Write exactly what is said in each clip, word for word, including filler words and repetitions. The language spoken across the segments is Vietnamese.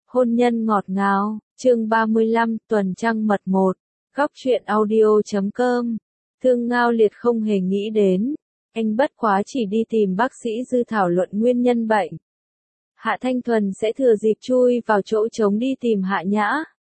Hôn nhân ngọt ngào, chương ba mươi lăm, tuần trăng mật một, góc truyện audio chấm com. Thương Ngao Liệt không hề nghĩ đến, anh bất quá chỉ đi tìm bác sĩ Dư thảo luận nguyên nhân bệnh. Hạ Thanh Thuần sẽ thừa dịp chui vào chỗ trống đi tìm Hạ Nhã.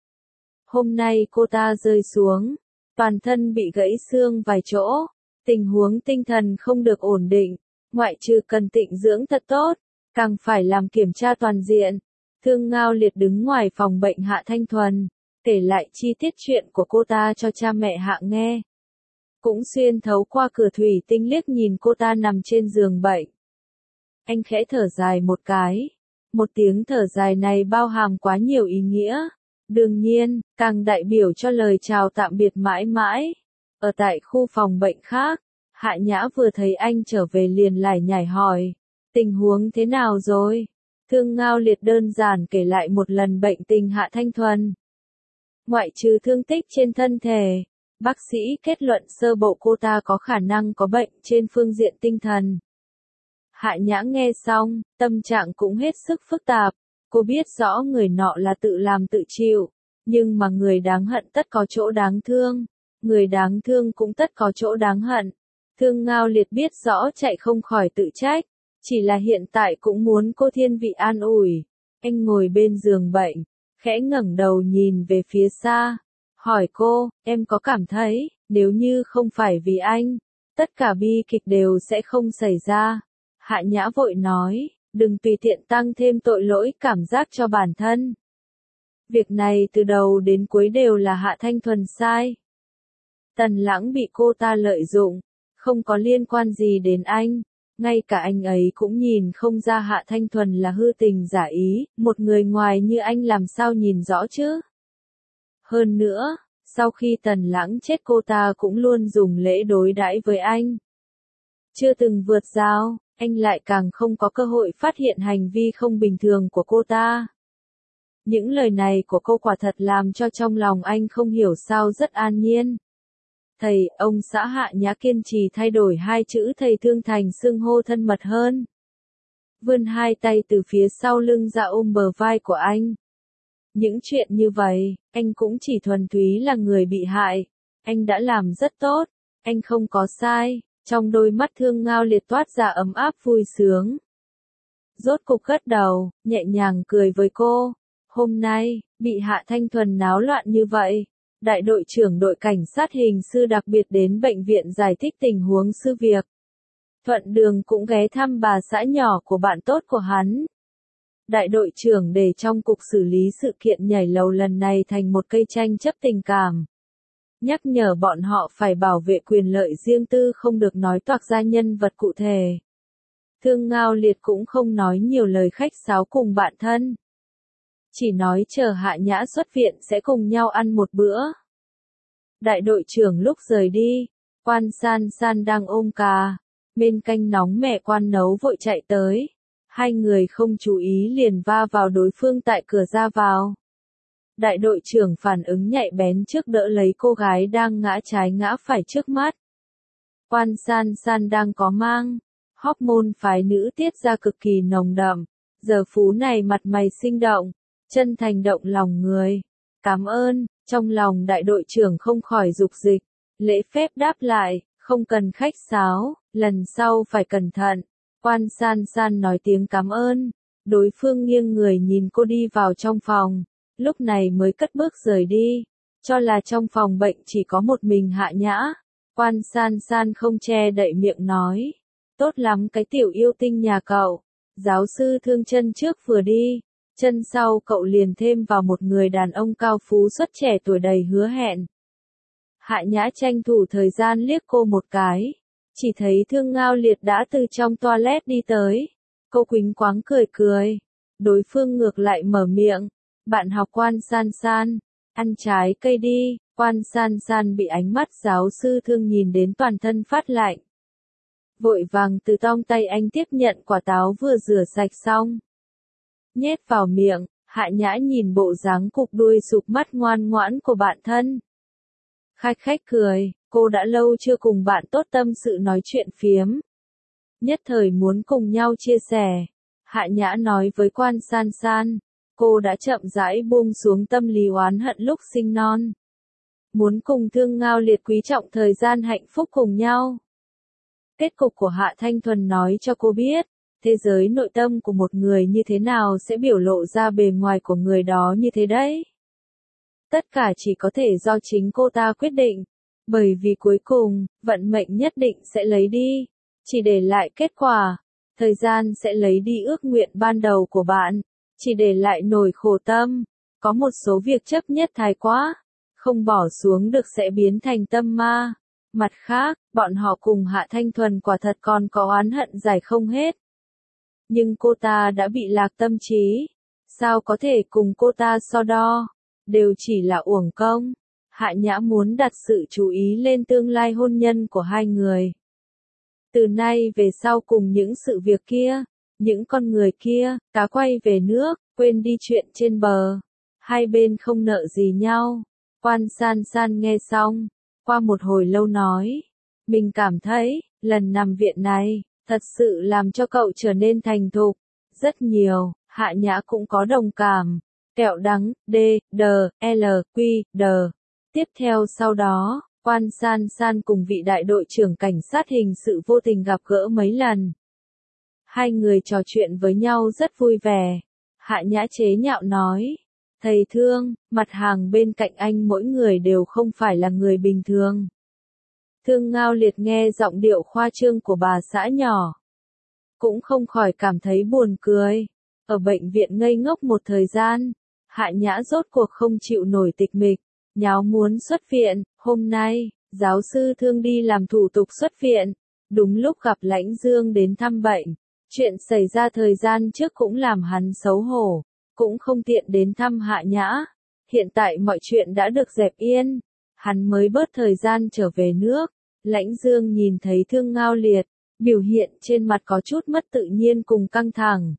Hôm nay cô ta rơi xuống, toàn thân bị gãy xương vài chỗ, tình huống tinh thần không được ổn định, ngoại trừ cần tịnh dưỡng thật tốt, càng phải làm kiểm tra toàn diện. Thương Ngao Liệt đứng ngoài phòng bệnh Hạ Thanh Thuần, kể lại chi tiết chuyện của cô ta cho cha mẹ Hạ nghe. Cũng xuyên thấu qua cửa thủy tinh liếc nhìn cô ta nằm trên giường bệnh. Anh khẽ thở dài một cái. Một tiếng thở dài này bao hàm quá nhiều ý nghĩa. Đương nhiên, càng đại biểu cho lời chào tạm biệt mãi mãi. Ở tại khu phòng bệnh khác, Hạ Nhã vừa thấy anh trở về liền lải nhải hỏi. Tình huống thế nào rồi? Thương Ngao Liệt đơn giản kể lại một lần bệnh tình Hạ Thanh Thuần. Ngoại trừ thương tích trên thân thể, bác sĩ kết luận sơ bộ cô ta có khả năng có bệnh trên phương diện tinh thần. Hạ Nhã nghe xong, tâm trạng cũng hết sức phức tạp. Cô biết rõ người nọ là tự làm tự chịu, nhưng mà người đáng hận tất có chỗ đáng thương, người đáng thương cũng tất có chỗ đáng hận. Thương Ngao Liệt biết rõ chạy không khỏi tự trách, chỉ là hiện tại cũng muốn cô thiên vị an ủi. Anh ngồi bên giường bệnh, khẽ ngẩng đầu nhìn về phía xa, hỏi cô, em có cảm thấy, nếu như không phải vì anh, tất cả bi kịch đều sẽ không xảy ra. Hạ Nhã vội nói, đừng tùy tiện tăng thêm tội lỗi cảm giác cho bản thân. Việc này từ đầu đến cuối đều là Hạ Thanh Thuần sai. Tần Lãng bị cô ta lợi dụng, không có liên quan gì đến anh. Ngay cả anh ấy cũng nhìn không ra Hạ Thanh Thuần là hư tình giả ý, một người ngoài như anh làm sao nhìn rõ chứ? Hơn nữa, sau khi Tần Lãng chết cô ta cũng luôn dùng lễ đối đãi với anh. Chưa từng vượt rào, anh lại càng không có cơ hội phát hiện hành vi không bình thường của cô ta. Những lời này của cô quả thật làm cho trong lòng anh không hiểu sao rất an nhiên. Thầy, ông xã Hạ Nhã kiên trì thay đổi hai chữ thầy thương thành xưng hô thân mật hơn. Vươn hai tay từ phía sau lưng ra ôm bờ vai của anh. Những chuyện như vậy, anh cũng chỉ thuần túy là người bị hại. Anh đã làm rất tốt, anh không có sai. Trong đôi mắt Thương Ngao Liệt toát ra ấm áp vui sướng. Rốt cục gật đầu, nhẹ nhàng cười với cô. Hôm nay, bị Hạ Thanh Thuần náo loạn như vậy. Đại đội trưởng đội cảnh sát hình sự đặc biệt đến bệnh viện giải thích tình huống sự việc. Thuận đường cũng ghé thăm bà xã nhỏ của bạn tốt của hắn. Đại đội trưởng để trong cục xử lý sự kiện nhảy lầu lần này thành một cây tranh chấp tình cảm. Nhắc nhở bọn họ phải bảo vệ quyền lợi riêng tư không được nói toạc ra nhân vật cụ thể. Thương Ngao Liệt cũng không nói nhiều lời khách sáo cùng bạn thân. Chỉ nói chờ Hạ Nhã xuất viện sẽ cùng nhau ăn một bữa. Đại đội trưởng lúc rời đi, Quan San San đang ôm cà, bên canh nóng mẹ Quan nấu vội chạy tới. Hai người không chú ý liền va vào đối phương tại cửa ra vào. Đại đội trưởng phản ứng nhạy bén trước đỡ lấy cô gái đang ngã trái ngã phải trước mắt. Quan San San đang có mang, hormone phái nữ tiết ra cực kỳ nồng đậm, giờ phú này mặt mày sinh động, chân thành động lòng người. Cảm ơn, trong lòng đại đội trưởng không khỏi dục dịch, lễ phép đáp lại, không cần khách sáo, lần sau phải cẩn thận. Quan San San nói tiếng cảm ơn, đối phương nghiêng người nhìn cô đi vào trong phòng. Lúc này mới cất bước rời đi, cho là trong phòng bệnh chỉ có một mình Hạ Nhã. Quan San San không che đậy miệng nói, tốt lắm cái tiểu yêu tinh nhà cậu. Giáo sư Thương chân trước vừa đi, chân sau cậu liền thêm vào một người đàn ông cao phú xuất trẻ tuổi đầy hứa hẹn. Hạ Nhã tranh thủ thời gian liếc cô một cái, chỉ thấy Thương Ngao Liệt đã từ trong toilet đi tới. Cô quỳnh quáng cười cười, đối phương ngược lại mở miệng. Bạn học Quan San San, ăn trái cây đi. Quan San San bị ánh mắt giáo sư Thương nhìn đến toàn thân phát lạnh. Vội vàng từ trong tay anh tiếp nhận quả táo vừa rửa sạch xong. Nhét vào miệng, Hạ Nhã nhìn bộ dáng cục đuôi sụp mắt ngoan ngoãn của bạn thân. Khách khách cười, cô đã lâu chưa cùng bạn tốt tâm sự nói chuyện phiếm. Nhất thời muốn cùng nhau chia sẻ. Hạ Nhã nói với Quan San San. cô đã chậm rãi buông xuống tâm lý oán hận lúc sinh non. Muốn cùng Thương Ngao Liệt quý trọng thời gian hạnh phúc cùng nhau. Kết cục của Hạ Thanh Thuần nói cho cô biết, thế giới nội tâm của một người như thế nào sẽ biểu lộ ra bề ngoài của người đó như thế đấy. Tất cả chỉ có thể do chính cô ta quyết định, bởi vì cuối cùng, vận mệnh nhất định sẽ lấy đi, chỉ để lại kết quả. Thời gian sẽ lấy đi ước nguyện ban đầu của bạn, chỉ để lại nỗi khổ tâm. Có một số việc chấp nhất thái quá, không bỏ xuống được sẽ biến thành tâm ma. Mặt khác, bọn họ cùng Hạ Thanh Thuần quả thật còn có oán hận giải không hết. Nhưng cô ta đã bị lạc tâm trí, sao có thể cùng cô ta so đo, đều chỉ là uổng công. Hạ Nhã muốn đặt sự chú ý lên tương lai hôn nhân của hai người. Từ nay về sau cùng những sự việc kia, những con người kia, cá quay về nước, quên đi chuyện trên bờ. Hai bên không nợ gì nhau. Quan San San nghe xong, qua một hồi lâu nói, mình cảm thấy, lần nằm viện này, thật sự làm cho cậu trở nên thành thục, rất nhiều. Hạ Nhã cũng có đồng cảm. Kẹo đắng, D, D, L, Q, D. Tiếp theo sau đó, Quan San San cùng vị đại đội trưởng cảnh sát hình sự vô tình gặp gỡ mấy lần. Hai người trò chuyện với nhau rất vui vẻ. Hạ Nhã chế nhạo nói, thầy Thương, mặt hàng bên cạnh anh mỗi người đều không phải là người bình thường. Thương Ngao Liệt nghe giọng điệu khoa trương của bà xã nhỏ, cũng không khỏi cảm thấy buồn cười. Ở bệnh viện ngây ngốc một thời gian, Hạ Nhã rốt cuộc không chịu nổi tịch mịch, nháo muốn xuất viện. Hôm nay, giáo sư Thương đi làm thủ tục xuất viện, đúng lúc gặp Lãnh Dương đến thăm bệnh. Chuyện xảy ra thời gian trước cũng làm hắn xấu hổ, cũng không tiện đến thăm Hạ Nhã. Hiện tại mọi chuyện đã được dẹp yên, hắn mới bớt thời gian trở về nước. Lãnh Dương nhìn thấy Thương Ngao Liệt, biểu hiện trên mặt có chút mất tự nhiên cùng căng thẳng.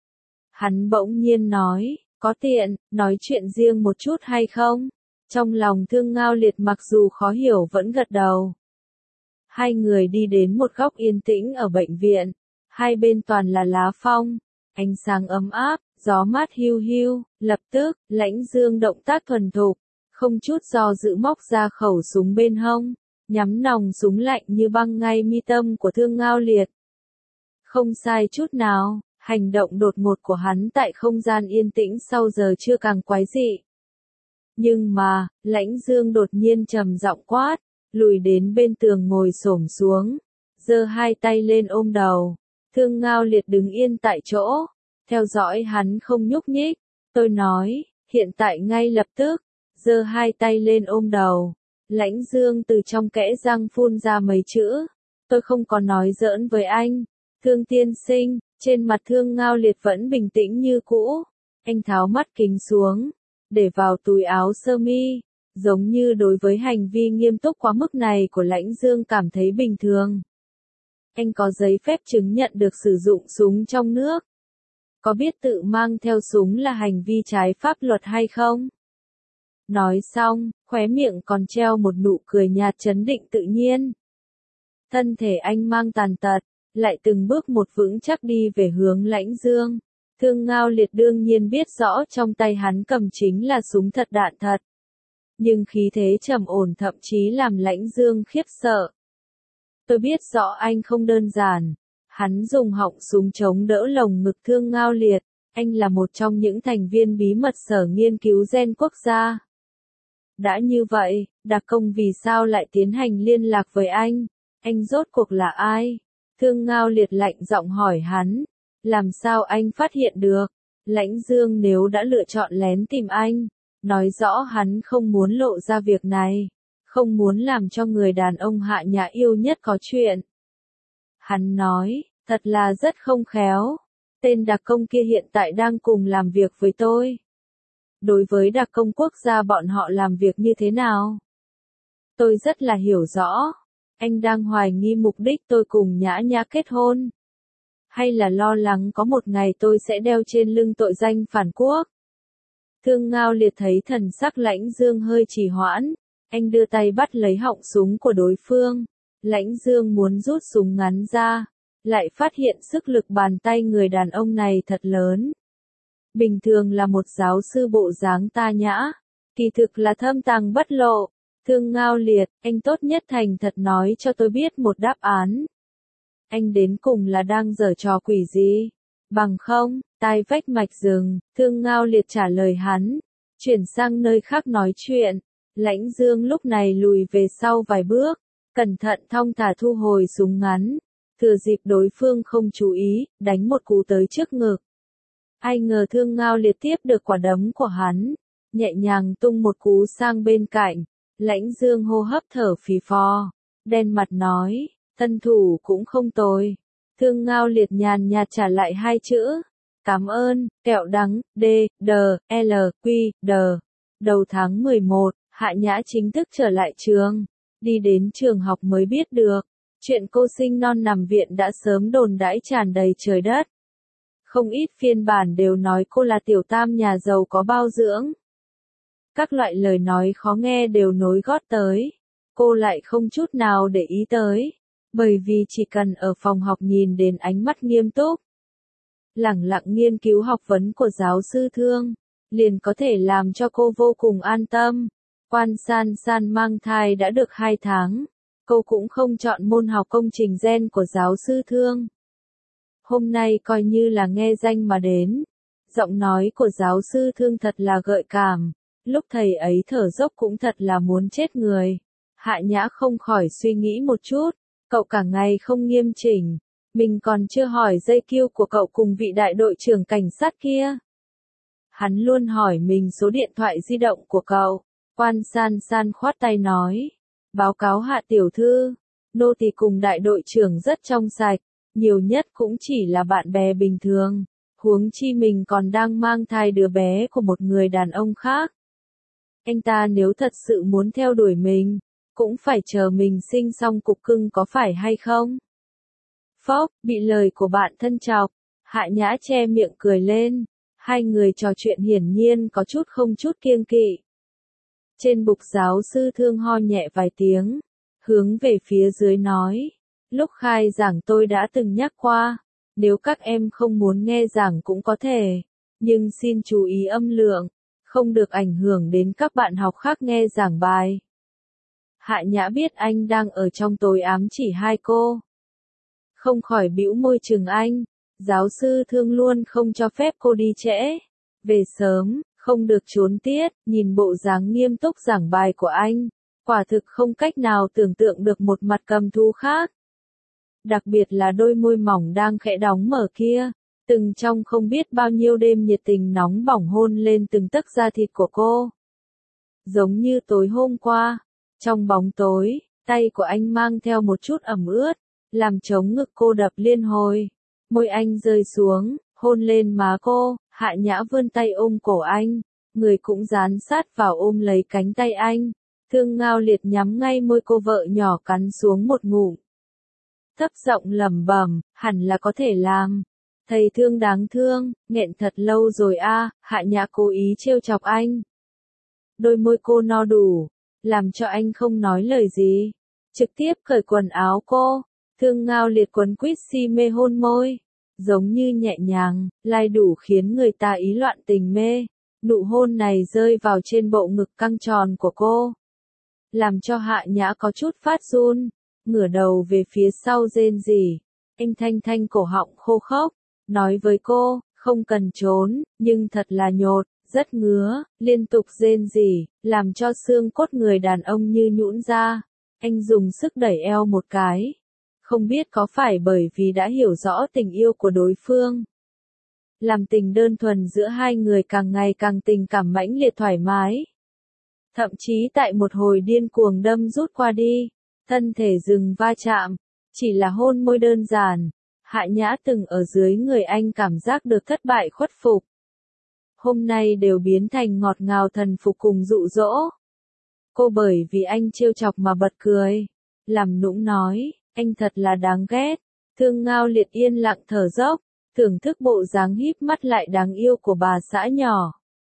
Hắn bỗng nhiên nói, có tiện, nói chuyện riêng một chút hay không? Trong lòng Thương Ngao Liệt mặc dù khó hiểu vẫn gật đầu. Hai người đi đến một góc yên tĩnh ở bệnh viện, hai bên toàn là lá phong, ánh sáng ấm áp, gió mát hiu hiu. Lập tức, Lãnh Dương động tác thuần thục, không chút do dự móc ra khẩu súng bên hông, nhắm nòng súng lạnh như băng ngay mi tâm của Thương Ngao Liệt. Không sai chút nào, hành động đột ngột của hắn tại không gian yên tĩnh sau giờ chưa càng quái dị. Nhưng mà, Lãnh Dương đột nhiên trầm giọng quát, lùi đến bên tường ngồi xổm xuống, giơ hai tay lên ôm đầu. Thương Ngao Liệt đứng yên tại chỗ, theo dõi hắn không nhúc nhích. Tôi nói, hiện tại ngay lập tức, giơ hai tay lên ôm đầu. Lãnh Dương từ trong kẽ răng phun ra mấy chữ, tôi không có nói giỡn với anh. Thương tiên sinh, trên mặt Thương Ngao Liệt vẫn bình tĩnh như cũ. Anh tháo mắt kính xuống, để vào túi áo sơ mi, giống như đối với hành vi nghiêm túc quá mức này của Lãnh Dương cảm thấy bình thường. Anh có giấy phép chứng nhận được sử dụng súng trong nước? Có biết tự mang theo súng là hành vi trái pháp luật hay không? Nói xong, khóe miệng còn treo một nụ cười nhạt trấn định tự nhiên. Thân thể anh mang tàn tật, lại từng bước một vững chắc đi về hướng Lãnh Dương. Thương Ngao Liệt đương nhiên biết rõ trong tay hắn cầm chính là súng thật đạn thật. Nhưng khí thế trầm ổn thậm chí làm Lãnh Dương khiếp sợ. Tôi biết rõ anh không đơn giản. Hắn dùng họng súng chống đỡ lồng ngực Thương Ngao Liệt. Anh là một trong những thành viên bí mật sở nghiên cứu gen quốc gia. Đã như vậy, đặc công vì sao lại tiến hành liên lạc với anh? Anh rốt cuộc là ai? Thương Ngao Liệt lạnh giọng hỏi hắn. Làm sao anh phát hiện được? Lãnh Dương nếu đã lựa chọn lén tìm anh, nói rõ hắn không muốn lộ ra việc này, không muốn làm cho người đàn ông Hạ Nhã yêu nhất có chuyện. Hắn nói, thật là rất không khéo. Tên đặc công kia hiện tại đang cùng làm việc với tôi. Đối với đặc công quốc gia bọn họ làm việc như thế nào? Tôi rất là hiểu rõ. Anh đang hoài nghi mục đích tôi cùng Nhã Nhã kết hôn. Hay là lo lắng có một ngày tôi sẽ đeo trên lưng tội danh phản quốc? Thương Ngao Liệt thấy thần sắc Lãnh Dương hơi trì hoãn. Anh đưa tay bắt lấy họng súng của đối phương. Lãnh Dương muốn rút súng ngắn ra, lại phát hiện sức lực bàn tay người đàn ông này thật lớn. bình thường là một giáo sư bộ dáng ta nhã, kỳ thực là thâm tàng bất lộ. Thương Ngao Liệt, anh tốt nhất thành thật nói cho tôi biết một đáp án. Anh đến cùng là đang giở trò quỷ gì? Bằng không, tai vách mạch rừng, Thương Ngao Liệt trả lời hắn, chuyển sang nơi khác nói chuyện. Lãnh Dương lúc này lùi về sau vài bước, cẩn thận thong thả thu hồi súng ngắn, thừa dịp đối phương không chú ý, đánh một cú tới trước ngực. Ai ngờ Thương Ngao Liệt tiếp được quả đấm của hắn, nhẹ nhàng tung một cú sang bên cạnh. Lãnh Dương hô hấp thở phì phò, đen mặt nói, thân thủ cũng không tồi. Thương Ngao Liệt nhàn nhạt trả lại hai chữ, cảm ơn, kẹo đắng, D, D, L, Q, D. Đầu tháng mười một, Hạ Nhã chính thức trở lại trường. Đi đến trường học mới biết được, chuyện cô sinh non nằm viện đã sớm đồn đãi tràn đầy trời đất. Không ít phiên bản đều nói cô là tiểu tam nhà giàu có bao dưỡng. Các loại lời nói khó nghe đều nối gót tới. Cô lại không chút nào để ý tới, bởi vì chỉ cần ở phòng học nhìn đến ánh mắt nghiêm túc, lẳng lặng nghiên cứu học vấn của giáo sư Thương, liền có thể làm cho cô vô cùng an tâm. Quan San San mang thai đã được hai tháng, cô cũng không chọn môn học công trình gen của giáo sư Thương. Hôm nay coi như là nghe danh mà đến, giọng nói của giáo sư Thương thật là gợi cảm, lúc thầy ấy thở dốc cũng thật là muốn chết người. Hạ Nhã không khỏi suy nghĩ một chút, cậu cả ngày không nghiêm chỉnh, mình còn chưa hỏi dây kiêu của cậu cùng vị đại đội trưởng cảnh sát kia. Hắn luôn hỏi mình số điện thoại di động của cậu. Quan San San khoát tay nói, báo cáo Hạ tiểu thư, nô tỳ cùng đại đội trưởng rất trong sạch, nhiều nhất cũng chỉ là bạn bè bình thường, huống chi mình còn đang mang thai đứa bé của một người đàn ông khác. Anh ta nếu thật sự muốn theo đuổi mình, cũng phải chờ mình sinh xong cục cưng có phải hay không? Phốc, bị lời của bạn thân chọc, Hạ Nhã che miệng cười lên, hai người trò chuyện hiển nhiên có chút không chút kiêng kỵ. Trên bục giáo sư Thương ho nhẹ vài tiếng, hướng về phía dưới nói, lúc khai giảng tôi đã từng nhắc qua, nếu các em không muốn nghe giảng cũng có thể, nhưng xin chú ý âm lượng, không được ảnh hưởng đến các bạn học khác nghe giảng bài. Hạ Nhã biết anh đang ở trong tối ám chỉ hai cô, không khỏi bĩu môi chừng anh. Giáo sư Thương luôn không cho phép cô đi trễ, về sớm, không được trốn tiết. Nhìn bộ dáng nghiêm túc giảng bài của anh, quả thực không cách nào tưởng tượng được một mặt cầm thú khác. Đặc biệt là đôi môi mỏng đang khẽ đóng mở kia, từng trong không biết bao nhiêu đêm nhiệt tình nóng bỏng hôn lên từng tấc da thịt của cô. Giống như tối hôm qua, trong bóng tối, tay của anh mang theo một chút ẩm ướt, làm chống ngực cô đập liên hồi. Môi anh rơi xuống, hôn lên má cô, Hạ Nhã vươn tay ôm cổ anh, người cũng dán sát vào ôm lấy cánh tay anh. Thương Ngao Liệt nhắm ngay môi cô vợ nhỏ cắn xuống một ngụm. Thấp giọng lẩm bẩm, hẳn là có thể làm. Thầy Thương đáng thương, nghẹn thật lâu rồi a. Hạ Nhã cố ý trêu chọc anh. Đôi môi cô no đủ, làm cho anh không nói lời gì, trực tiếp cởi quần áo cô. Thương Ngao Liệt quấn quýt si mê hôn môi, giống như nhẹ nhàng, lai đủ khiến người ta ý loạn tình mê. Nụ hôn này rơi vào trên bộ ngực căng tròn của cô, làm cho Hạ Nhã có chút phát run, ngửa đầu về phía sau rên rỉ. Anh thanh thanh cổ họng khô khốc, nói với cô, không cần trốn, nhưng thật là nhột, rất ngứa, liên tục rên rỉ, làm cho xương cốt người đàn ông như nhũn ra. Anh dùng sức đẩy eo một cái. Không biết có phải bởi vì đã hiểu rõ tình yêu của đối phương, làm tình đơn thuần giữa hai người càng ngày càng tình cảm mãnh liệt thoải mái. Thậm chí tại một hồi điên cuồng đâm rút qua đi, thân thể dừng va chạm, chỉ là hôn môi đơn giản, Hạ Nhã từng ở dưới người anh cảm giác được thất bại khuất phục. Hôm nay đều biến thành ngọt ngào thần phục cùng dụ dỗ. Cô bởi vì anh trêu chọc mà bật cười, làm nũng nói, anh thật là đáng ghét. Thương Ngao Liệt yên lặng thở dốc, thưởng thức bộ dáng híp mắt lại đáng yêu của bà xã nhỏ.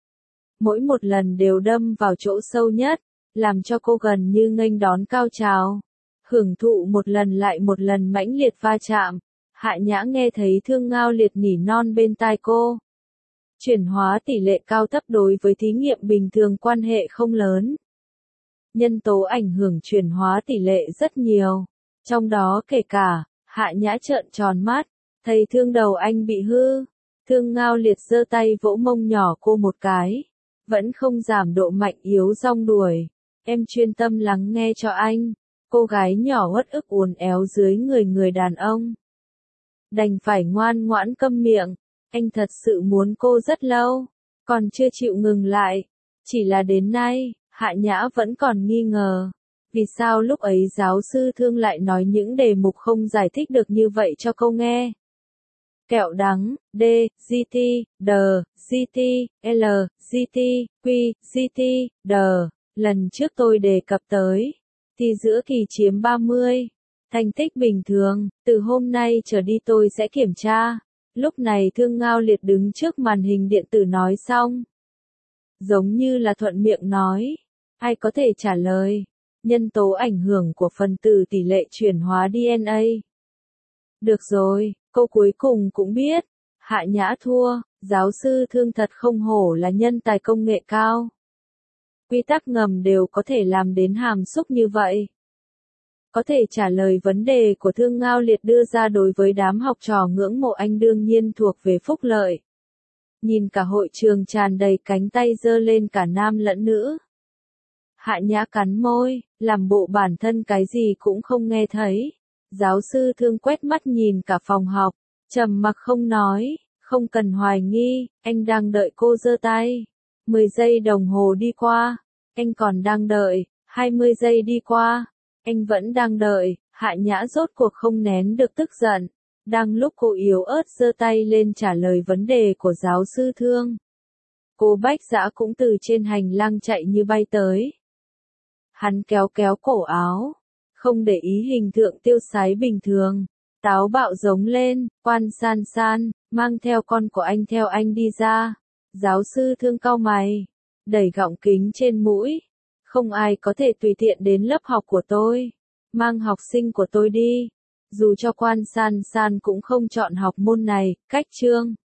Mỗi một lần đều đâm vào chỗ sâu nhất, làm cho cô gần như nghênh đón cao trào. Hưởng thụ một lần lại một lần mãnh liệt va chạm, Hạ Nhã nghe thấy Thương Ngao Liệt nỉ non bên tai cô. Chuyển hóa tỷ lệ cao thấp đối với thí nghiệm bình thường quan hệ không lớn. Nhân tố ảnh hưởng chuyển hóa tỷ lệ rất nhiều, trong đó kể cả, Hạ Nhã trợn tròn mắt, thấy thương đầu anh bị hư. Thương Ngao Liệt giơ tay vỗ mông nhỏ cô một cái, vẫn không giảm độ mạnh yếu rong đuổi. Em chuyên tâm lắng nghe cho anh. Cô gái nhỏ uất ức uốn éo dưới người người đàn ông. Đành phải ngoan ngoãn câm miệng. Anh thật sự muốn cô rất lâu, còn chưa chịu ngừng lại. Chỉ là đến nay, Hạ Nhã vẫn còn nghi ngờ. Vì sao lúc ấy giáo sư Thương lại nói những đề mục không giải thích được như vậy cho cô nghe? Kẹo đắng, D, G T, D, G T, L, G T, Q, G T, D. Lần trước tôi đề cập tới, thì giữa kỳ chiếm ba mươi. Thành tích bình thường, từ hôm nay trở đi tôi sẽ kiểm tra. Lúc này Thương Ngao Liệt đứng trước màn hình điện tử nói xong. Giống như là thuận miệng nói. Ai có thể trả lời? Nhân tố ảnh hưởng của phần tử tỷ lệ chuyển hóa đê en a. Được rồi, cô cuối cùng cũng biết. Hạ Nhã thua, giáo sư Thương thật không hổ là nhân tài công nghệ cao. Quy tắc ngầm đều có thể làm đến hàm xúc như vậy. Có thể trả lời vấn đề của Thương Ngao Liệt đưa ra đối với đám học trò ngưỡng mộ anh đương nhiên thuộc về phúc lợi. Nhìn cả hội trường tràn đầy cánh tay giơ lên cả nam lẫn nữ. Hạ Nhã cắn môi, làm bộ bản thân cái gì cũng không nghe thấy. Giáo sư Thương quét mắt nhìn cả phòng học, trầm mặc không nói, không cần hoài nghi, anh đang đợi cô giơ tay. mười giây đồng hồ đi qua, anh còn đang đợi, hai mươi giây đi qua, anh vẫn đang đợi. Hạ Nhã rốt cuộc không nén được tức giận. Đang lúc cô yếu ớt giơ tay lên trả lời vấn đề của giáo sư Thương, cô Bách Dã cũng từ trên hành lang chạy như bay tới. Hắn kéo kéo cổ áo, không để ý hình tượng tiêu sái bình thường, táo bạo giống lên, Quan San San, mang theo con của anh theo anh đi ra. Giáo sư Thương cau mày, đẩy gọng kính trên mũi. Không ai có thể tùy tiện đến lớp học của tôi. Mang học sinh của tôi đi. Dù cho Quan San San cũng không chọn học môn này, cách chương.